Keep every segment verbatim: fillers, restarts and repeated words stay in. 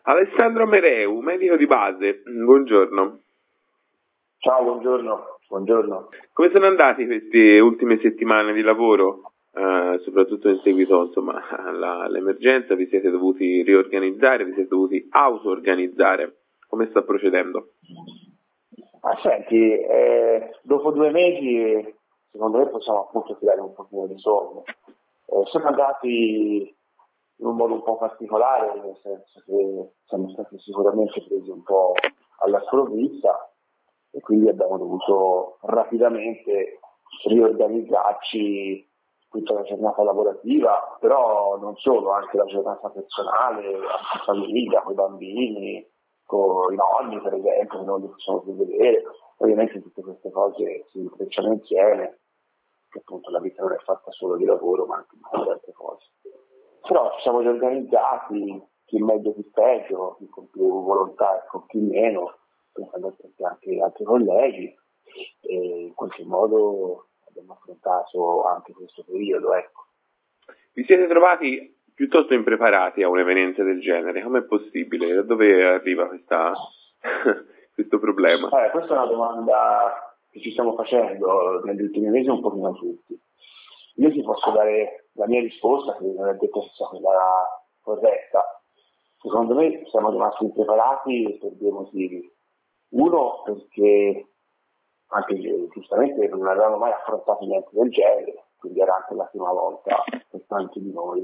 Alessandro Mereu, medico di base, buongiorno. Ciao, buongiorno. Buongiorno. Come sono andate queste ultime settimane di lavoro, eh, soprattutto in seguito insomma, alla, all'emergenza? Vi siete dovuti riorganizzare, vi siete dovuti auto-organizzare? Come sta procedendo? Ah, senti, eh, dopo due mesi secondo me possiamo appunto tirare un pochino di sonno. Eh, siamo andati in un modo un po' particolare, nel senso che siamo stati sicuramente presi un po' alla sprovvista e quindi abbiamo dovuto rapidamente riorganizzarci tutta la giornata lavorativa, però non solo, anche la giornata personale, anche famiglia, con i bambini, con i nonni per esempio, che non li possiamo più vedere. Ovviamente tutte queste cose si intrecciano insieme, che appunto la vita non è fatta solo di lavoro ma anche di tante altre cose. Però ci siamo organizzati, chi meglio chi peggio, chi con più volontà e con chi meno, pensando anche altri colleghi, e in qualche modo abbiamo affrontato anche questo periodo. Ecco. Vi siete trovati piuttosto impreparati a un'evenienza del genere? Com'è possibile? Da dove arriva questa, questo problema? Eh, questa è una domanda che ci stiamo facendo negli ultimi mesi un pochino tutti. Io ti posso dare la mia risposta, che non è detto che sia quella corretta. Secondo me siamo rimasti impreparati per due motivi. Uno, perché anche giustamente non avevamo mai affrontato niente del genere, quindi era anche la prima volta per tanti di noi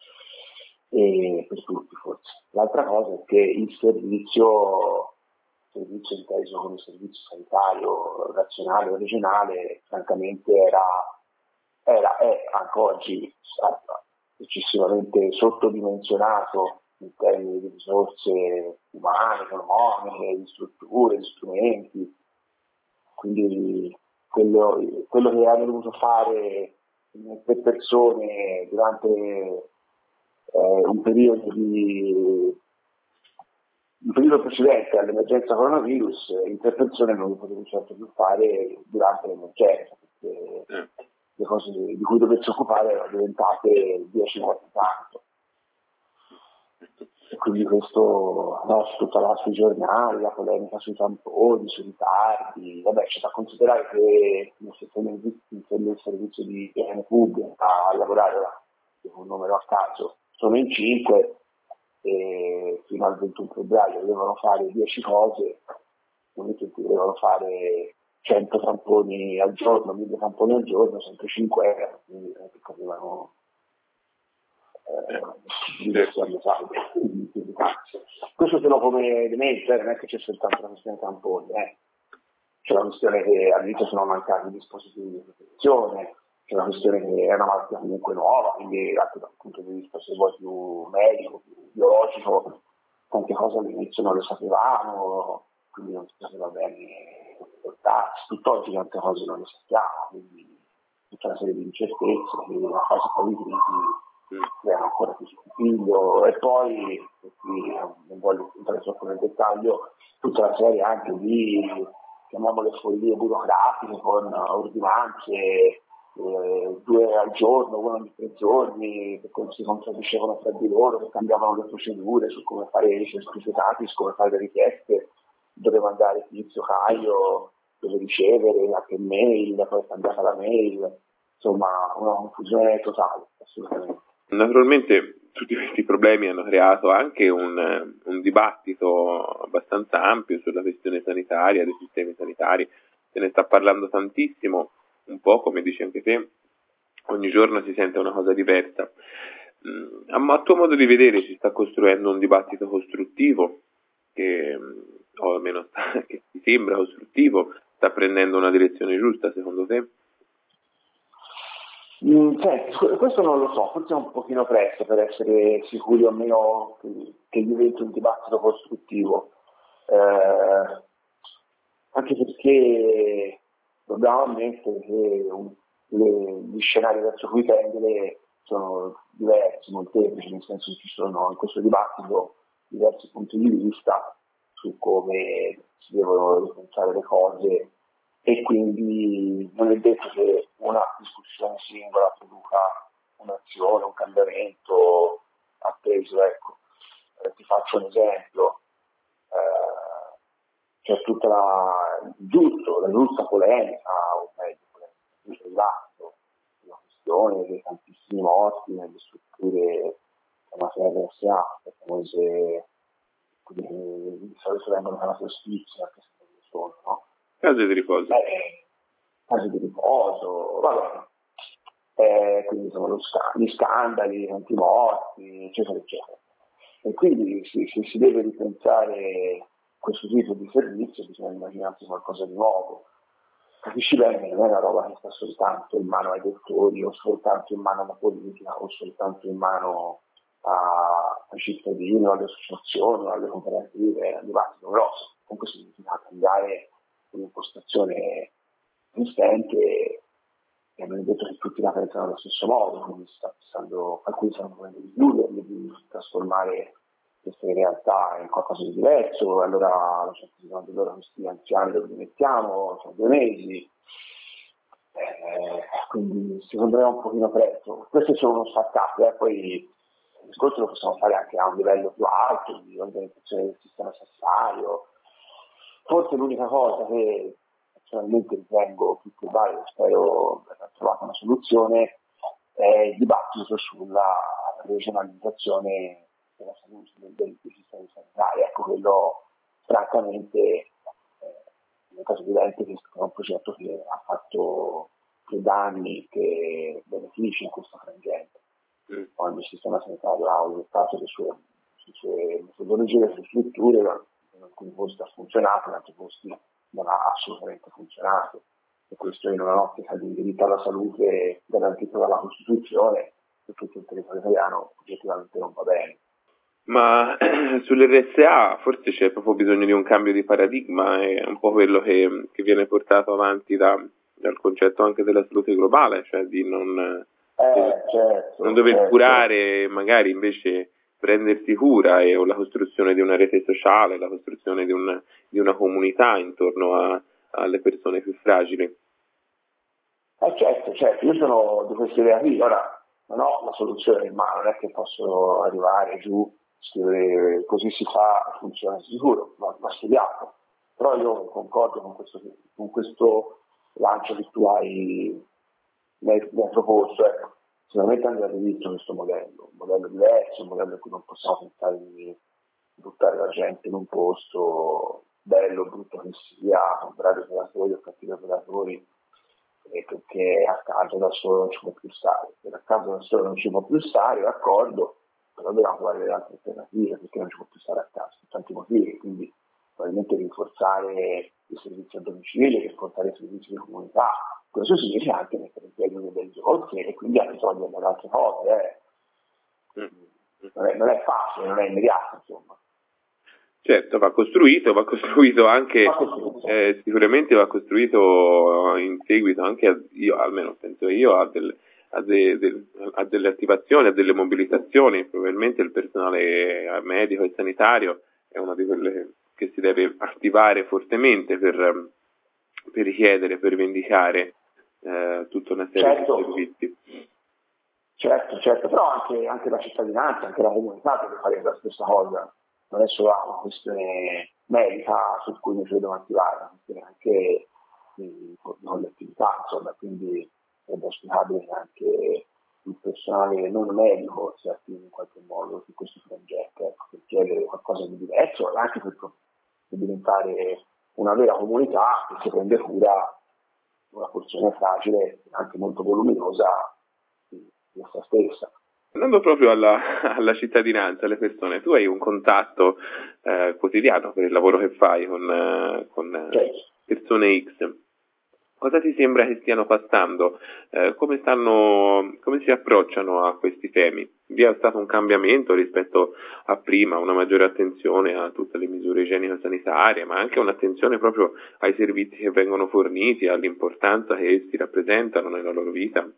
e per tutti forse. L'altra cosa è che il servizio, servizio inteso come servizio sanitario nazionale o regionale, francamente era, era è anche oggi eccessivamente sottodimensionato in termini di risorse umane, economiche, di strutture, di strumenti. Quindi quello, quello che hanno dovuto fare per persone durante eh, un periodo di un periodo precedente all'emergenza coronavirus, in tre persone non lo potevo certo più fare durante l'emergenza, perché le cose di cui doversi occupare erano diventate dieci volte tanto. E quindi questo, no, tutta la sui giornali, la polemica sui tamponi, sui ritardi, vabbè, c'è da considerare che se nel servizio di igiene pubblica a lavorare con un numero a caso sono in cinque e fino al ventuno febbraio dovevano fare dieci cose, non è che dovevano fare cento tamponi al giorno, mille tamponi al giorno, sempre cinque euro, quindi non è che capivano diversi saldi. Questo se lo come elemento, eh, non è che c'è soltanto la questione tamponi, eh. C'è la questione che all'inizio sono mancati dispositivi di protezione, c'è la questione che è una malattia comunque nuova, quindi anche dal punto di vista se vuoi più medico, più biologico, tante cose all'inizio non le sapevamo, quindi non si sapeva bene comportarsi, tutt'oggi tante cose non le sappiamo, quindi tutta una serie di incertezze, quindi una fase poi di crisi era ancora più scompiglio. E poi, qui non voglio entrare troppo nel dettaglio, tutta la serie anche di, chiamiamole follie burocratiche con ordinanze, eh, due al giorno, uno ogni tre giorni, che si contraddicevano tra di loro, che cambiavano le procedure su come fare i certificati, su come fare le richieste, dove mandare tizio, Caio, dove ricevere, a che mail, poi è cambiata la mail, insomma una confusione totale, assolutamente. Naturalmente tutti questi problemi hanno creato anche un, un dibattito abbastanza ampio sulla questione sanitaria, dei sistemi sanitari, se ne sta parlando tantissimo, un po' come dici anche te, ogni giorno si sente una cosa diversa. Ma a tuo modo di vedere si sta costruendo un dibattito costruttivo, che, o almeno che ti sembra costruttivo, sta prendendo una direzione giusta secondo te? Mm, senti, questo non lo so, forse è un pochino presto per essere sicuri o meno che, che diventi un dibattito costruttivo, eh, anche perché dobbiamo ammettere che un, le, gli scenari verso cui tendere sono diversi, molteplici, nel senso che ci sono in questo dibattito diversi punti di vista su come si devono ripensare le cose. E quindi non è detto che una discussione singola produca un'azione, un cambiamento atteso, ecco. Eh, ti faccio un esempio, eh, c'è tutta la, giusto, la giusta polemica, o meglio, polemica, il dibattito, la questione dei tantissimi morti nelle strutture chiamate R S A, le famose, di solito vengono chiamate ospizi, anche se non lo sono, no? Case di riposo. Eh, case di riposo, vabbè. Eh, quindi sono lo sc- gli scandali, tanti morti, eccetera, eccetera. E quindi si, si, si deve ripensare questo tipo di servizio, bisogna immaginarsi qualcosa di nuovo. Capisci bene, non è una roba che sta soltanto in mano ai dottori, o soltanto in mano alla politica, o soltanto in mano a, ai cittadini, o alle associazioni, o alle cooperative, è un dibattito grosso. Comunque significa cambiare un'impostazione esistente. E non è detto che tutti la pensano allo stesso modo, quindi sta pensando, alcuni stanno volendo di chiuderli, di trasformare queste realtà in qualcosa di diverso, allora la gente si domanda allora questi anziani dove li mettiamo, sono due mesi, eh, quindi secondo me è un pochino presto. Questo è solo uno start-up, eh, poi il discorso lo possiamo fare anche a un livello più alto, di organizzazione del sistema sanitario. Forse l'unica cosa che personalmente ritengo più probabile, spero aver trovato una soluzione, è il dibattito sulla regionalizzazione della salute del, del sistema sanitario. Ecco, quello francamente eh, è caso evidente che è un progetto che ha fatto più danni che benefici in questo frangente. Mm. Ogni sistema sanitario ha adottato le sue, le sue metodologie, le sue strutture, in alcuni posti ha funzionato, in altri posti non ha assolutamente funzionato, e questo in un'ottica di diritto alla salute garantito dalla Costituzione, che tutto il territorio italiano oggettivamente non va bene. Ma sull'R S A forse c'è proprio bisogno di un cambio di paradigma, è un po' quello che, che viene portato avanti da, dal concetto anche della salute globale, cioè di non, eh, certo, non dover certo. curare, magari invece prendersi cura, e o la costruzione di una rete sociale, la costruzione di, un, di una comunità intorno a, alle persone più fragili. Eh certo, certo, io sono di questa idea qui, ora non ho la soluzione in mano, non è che posso arrivare giù, scrivere così si fa, funziona sicuro, va, va studiato, però io concordo con questo, con questo lancio che tu hai, mi hai, mi hai proposto, ecco. Sicuramente andrebbe visto questo modello, un modello diverso, un modello in cui non possiamo pensare di buttare la gente in un posto bello o brutto che sia, bravi operatori o cattivi operatori, eh, perché a casa da solo non ci può più stare. Se a casa da solo non ci può più stare, d'accordo, però dobbiamo trovare delle altre alternative, perché non ci può più stare a casa, per tanti motivi, quindi probabilmente rinforzare i servizi a domicilio, rinforzare i servizi di comunità. Questo significa anche mettere in piedi delle risorse e quindi anche togliere dalle altre cose. Eh. Mm. Non, è, non è facile, non è immediato, insomma. Certo, va costruito, va costruito anche, va costruito. Eh, sicuramente va costruito in seguito anche, a, io almeno penso io, a, del, a, de, del, a delle attivazioni, a delle mobilitazioni. Probabilmente il personale medico e sanitario è una di quelle che si deve attivare fortemente per, per richiedere, per vendicare eh, tutta una serie certo. di servizi. Certo, certo, però anche, anche la cittadinanza, anche la comunità deve fare la stessa cosa. Non è solo una questione medica su cui noi ci dobbiamo attivare, ma anche di collettività, insomma, quindi è auspicabile che anche il personale non medico si attivi in qualche modo su questo frangente, ecco, per chiedere qualcosa di diverso, anche per, per diventare una vera comunità che si prende cura di una porzione fragile, anche molto voluminosa, di, di essa stessa. Andando proprio alla, alla cittadinanza, alle persone, tu hai un contatto eh, quotidiano per il lavoro che fai con, eh, con certo. persone X. Cosa ti sembra che stiano passando? Eh, come stanno, come si approcciano a questi temi? Vi è stato un cambiamento rispetto a prima, una maggiore attenzione a tutte le misure igienico-sanitarie, ma anche un'attenzione proprio ai servizi che vengono forniti, all'importanza che essi rappresentano nella loro vita?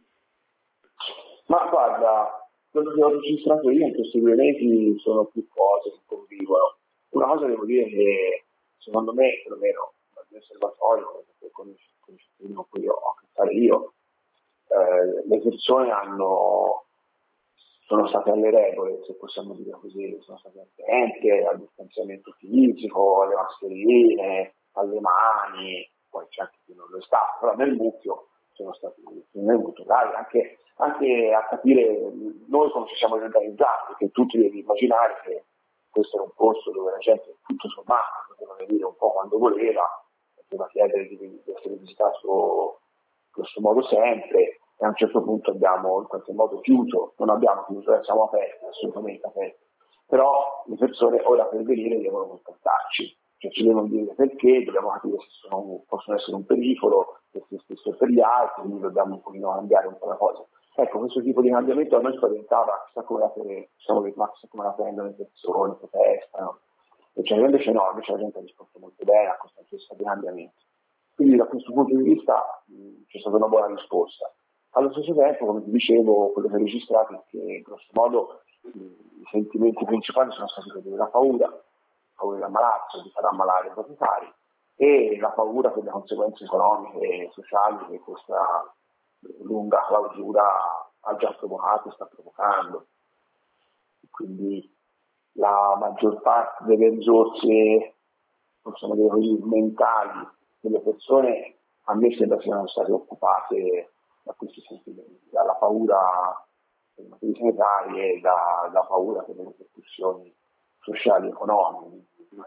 Ma guarda, quello che ho registrato io in questi due mesi sono più cose che convivono. Una cosa devo dire che secondo me, perlomeno dal mio osservatorio, con i cittadini con cui ho a che fare io, eh, le persone hanno sono state alle regole, se possiamo dire così, sono state attenti al distanziamento fisico, alle mascherine, alle mani, poi c'è anche chi non lo è stato, però nel mucchio sono stati molto bravi anche, anche a capire noi come ci siamo organizzati, perché tutti devi immaginare che questo era un posto dove la gente tutto sommato poteva venire un po' quando voleva, poteva chiedere di, di essere visitato in questo modo sempre, e a un certo punto abbiamo in qualche modo chiuso, non abbiamo chiuso, siamo aperti, assolutamente aperti, però le persone ora per venire devono contattarci, cioè ci devono dire perché, dobbiamo capire se sono, possono essere un pericolo per se stesso e per gli altri, quindi dobbiamo un pochino cambiare un po' la cosa. Ecco, questo tipo di cambiamento a noi spaventava, chissà come la, come la prendono le persone, protestano, e cioè invece no, invece la gente ha risposto molto bene a questo tipo di cambiamento. Quindi da questo punto di vista mh, c'è stata una buona risposta. Allo stesso tempo, come ti dicevo, quello che ho registrato è che grosso modo mh, i sentimenti principali sono stati quelli della paura, la paura di ammalarsi, di far ammalare i propri cari, e la paura per le conseguenze economiche e sociali che questa lunga clausura ha già provocato e sta provocando. Quindi la maggior parte delle risorse, possiamo dire così, mentali delle persone a me sembra siano state occupate da questi sentimenti, dalla paura per le materie sanitarie e da, da paura per le ripercussioni sociali e economiche.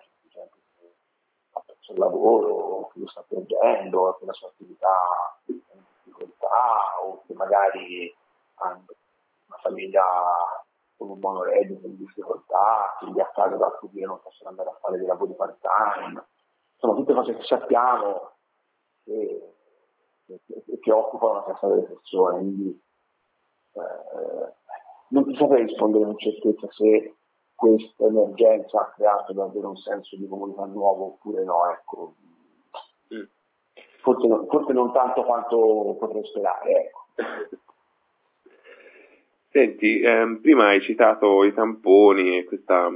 Ha perso il lavoro, che lo sta perdendo, che la sua attività è in difficoltà, o che magari hanno una famiglia con un monoreddito in difficoltà, quindi a casa da accudire non possono andare a fare dei lavori part time. Sono tutte cose che sappiamo e, e, e che occupano la testa delle persone, quindi eh, non ti saprei rispondere con certezza se questa emergenza ha creato davvero un senso di comunità nuovo oppure no, ecco. Mm. Forse, non, forse non tanto quanto potrei sperare, ecco. Senti, ehm, prima hai citato i tamponi e questa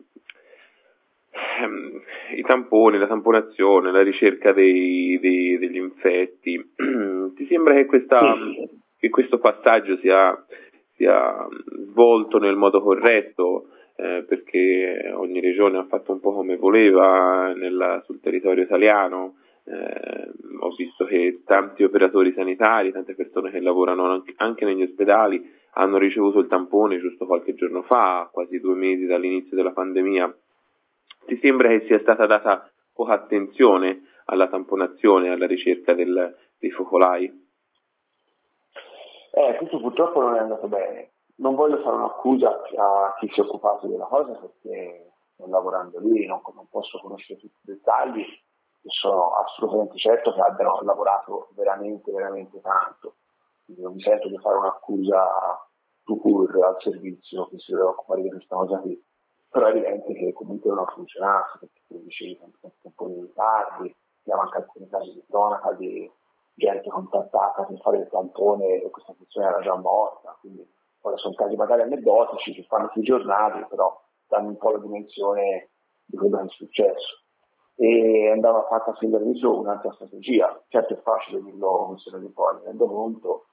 ehm, i tamponi, la tamponazione, la ricerca dei, dei, degli infetti. Ti sembra che questa sì. che questo passaggio sia, sia svolto nel modo corretto? Eh, perché ogni regione ha fatto un po' come voleva nella, sul territorio italiano. Eh, ho visto che tanti operatori sanitari, tante persone che lavorano anche, anche negli ospedali hanno ricevuto il tampone giusto qualche giorno fa, quasi due mesi dall'inizio della pandemia. Ti sembra che sia stata data poca attenzione alla tamponazione, alla ricerca del, dei focolai? Eh, questo purtroppo non è andato bene. Non voglio fare un'accusa a chi si è occupato della cosa perché sto lavorando lì, non, non posso conoscere tutti i dettagli e sono assolutamente certo che abbiano lavorato veramente, veramente tanto. Quindi non mi sento di fare un'accusa to cure al servizio che si deve occupare di questa cosa qui. Però è evidente che comunque non ha funzionato, perché come dicevi, sono un po' di ritardi, abbiamo anche alcuni casi di cronaca di gente contattata per fare il tampone e questa persona era già morta, quindi ora sono casi magari aneddotici che fanno sui giornali, però danno un po' la dimensione di quello che è successo. E andava fatta fin dall'inizio un'altra strategia, certo è facile dirlo come se non di poi, mi rendo conto,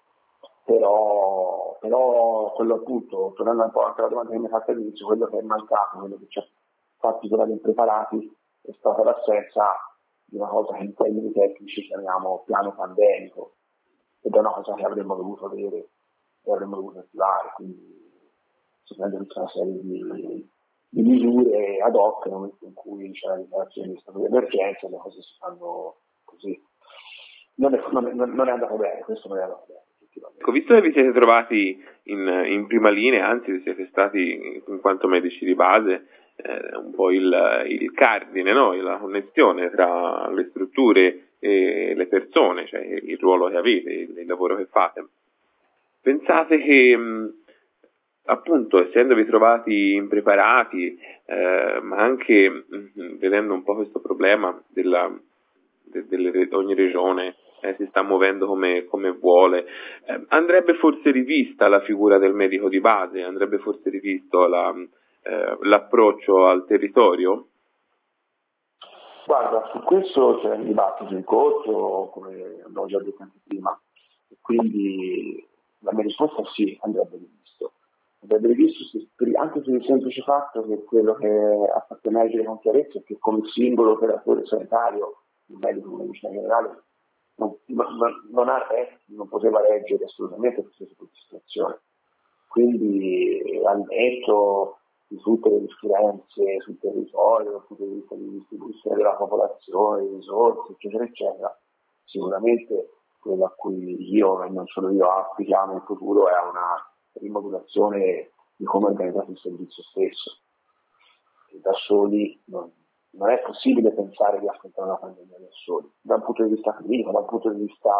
però, però quello appunto, tornando un po' anche alla domanda che mi hai fatto all'inizio, quello che è mancato, quello che ci ha fatti tornare impreparati è stata l'assenza di una cosa che in termini tecnici chiamiamo piano pandemico, ed è una cosa che avremmo dovuto avere e avremmo dovuto attivare, quindi si prende tutta una serie di, di misure ad hoc nel momento in cui c'è la dichiarazione di stato di emergenza e le cose si fanno così. Non è, non è, non è andato bene, questo non è andato bene. Ecco, visto che vi siete trovati in, in prima linea, anzi siete stati in quanto medici di base, eh, un po' il, il cardine, no? La connessione tra le strutture e le persone, cioè il ruolo che avete, il, il lavoro che fate. Pensate che mh, appunto essendovi trovati impreparati, eh, ma anche mh, vedendo un po' questo problema della, de, delle, ogni regione eh, si sta muovendo come, come vuole, eh, andrebbe forse rivista la figura del medico di base, andrebbe forse rivisto la, eh, l'approccio al territorio? Guarda, su questo c'è un dibattito in corso, come abbiamo già detto anche prima, e quindi la mia risposta è sì, andrebbe rivisto. Avrebbe visto anche per il semplice fatto che quello che ha fatto emergere con chiarezza è che come singolo operatore sanitario, il medico di medicina generale, non, non, non, ha, non poteva reggere assolutamente questa situazione. Quindi al netto di tutte le differenze sul territorio, dal punto di vista di distribuzione della popolazione, di risorse, eccetera, eccetera, sicuramente quello a cui io e non solo io auspichiamo in futuro è una rimodulazione di come è organizzato il servizio stesso. E da soli non, non è possibile pensare di affrontare una pandemia da soli, da un punto di vista clinico, da un punto di vista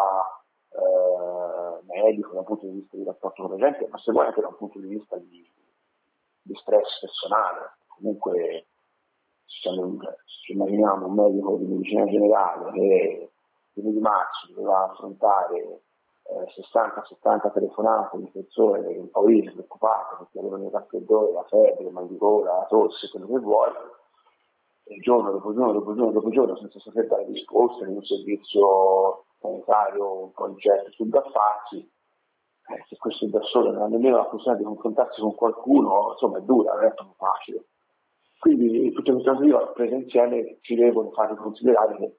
eh, medico, da un punto di vista di rapporto con la gente, ma se vuoi anche da un punto di vista di, di stress personale. Comunque se immaginiamo un medico di medicina generale che il di marzo doveva affrontare eh, sessanta settanta telefonate di persone impaurite, preoccupate perché avevano il raffreddore, la febbre, il mal di gola, la tosse, quello che vuoi, e giorno dopo giorno dopo giorno dopo giorno senza saper dare risposte in un servizio sanitario un po' incerto sul da farsi, eh, se questo da solo non ha nemmeno la possibilità di confrontarsi con qualcuno, insomma è dura, non è proprio facile. Quindi tutte queste cose io prese insieme ci devono fare considerare che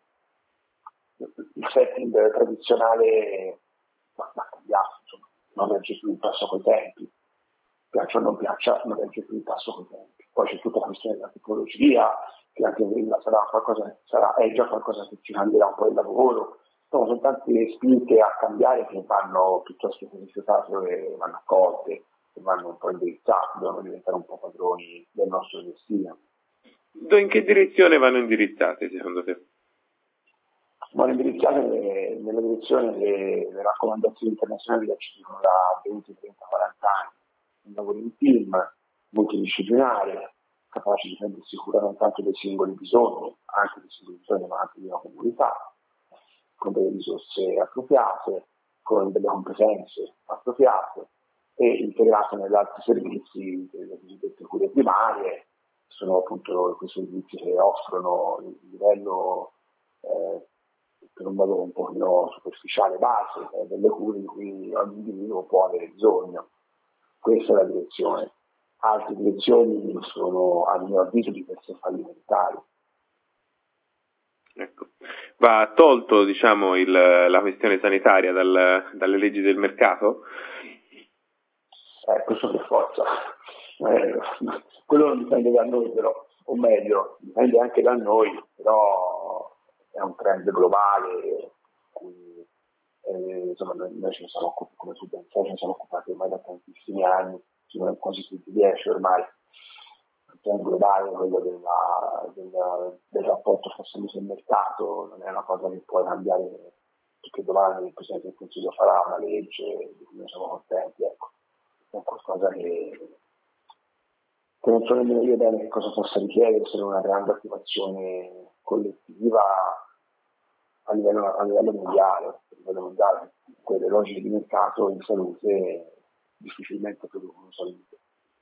il setting tradizionale va cambiato, insomma, non regge più il passo coi tempi, piaccia o non piaccia, non regge più il passo coi tempi. Poi c'è tutta la questione della tecnologia, che anche quella sarà qualcosa, sarà, è già qualcosa che ci cambierà un po' il lavoro. Insomma, sono tante spinte a cambiare che vanno piuttosto che rifiutate e vanno accolte, che vanno un po' indirizzate, devono diventare un po' padroni del nostro destino. In che direzione vanno indirizzate secondo te? Vanno indirizzate nelle, nella direzione delle raccomandazioni internazionali che ci dicono da venti, trenta, quaranta anni. Un lavoro in team, multidisciplinare, capace di prendersi cura non tanto dei singoli bisogni, anche dei singoli bisogni, ma anche di una comunità, con delle risorse appropriate, con delle competenze appropriate e integrate negli altri servizi, delle cosiddette cure primarie, sono appunto quei servizi che offrono il livello eh, per un valore un po' superficiale base eh, delle cure di cui ogni individuo può avere bisogno. Questa è la direzione. Altre direzioni sono, a mio avviso, di per sé fallimentari. Ecco. Va tolto, diciamo, il, la questione sanitaria dal, dalle leggi del mercato? Eh, questo per forza. Eh, quello non dipende da noi, però, o meglio, dipende anche da noi, però è un trend globale cui eh, insomma, noi, noi ce ne siamo occupati, come tu ben sai, ce ne siamo occupati ormai da tantissimi anni, sono quasi tutti dieci ormai. Il trend globale, quello della, della, del rapporto fra salute e mercato, non è una cosa che può cambiare perché domani il Presidente del Consiglio farà una legge di cui noi siamo contenti, ecco. È qualcosa che, che non so nemmeno io bene che cosa possa richiedere se non una grande attivazione collettiva a livello, a livello mondiale, a livello mondiale, quelle logiche di mercato in salute difficilmente producono salute.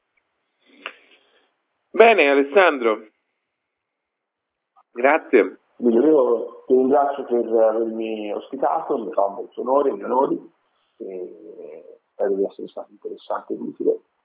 Bene Alessandro, grazie. Io ti ringrazio per avermi ospitato, mi fa molto onore, mi onori, e spero di essere stato interessante e utile.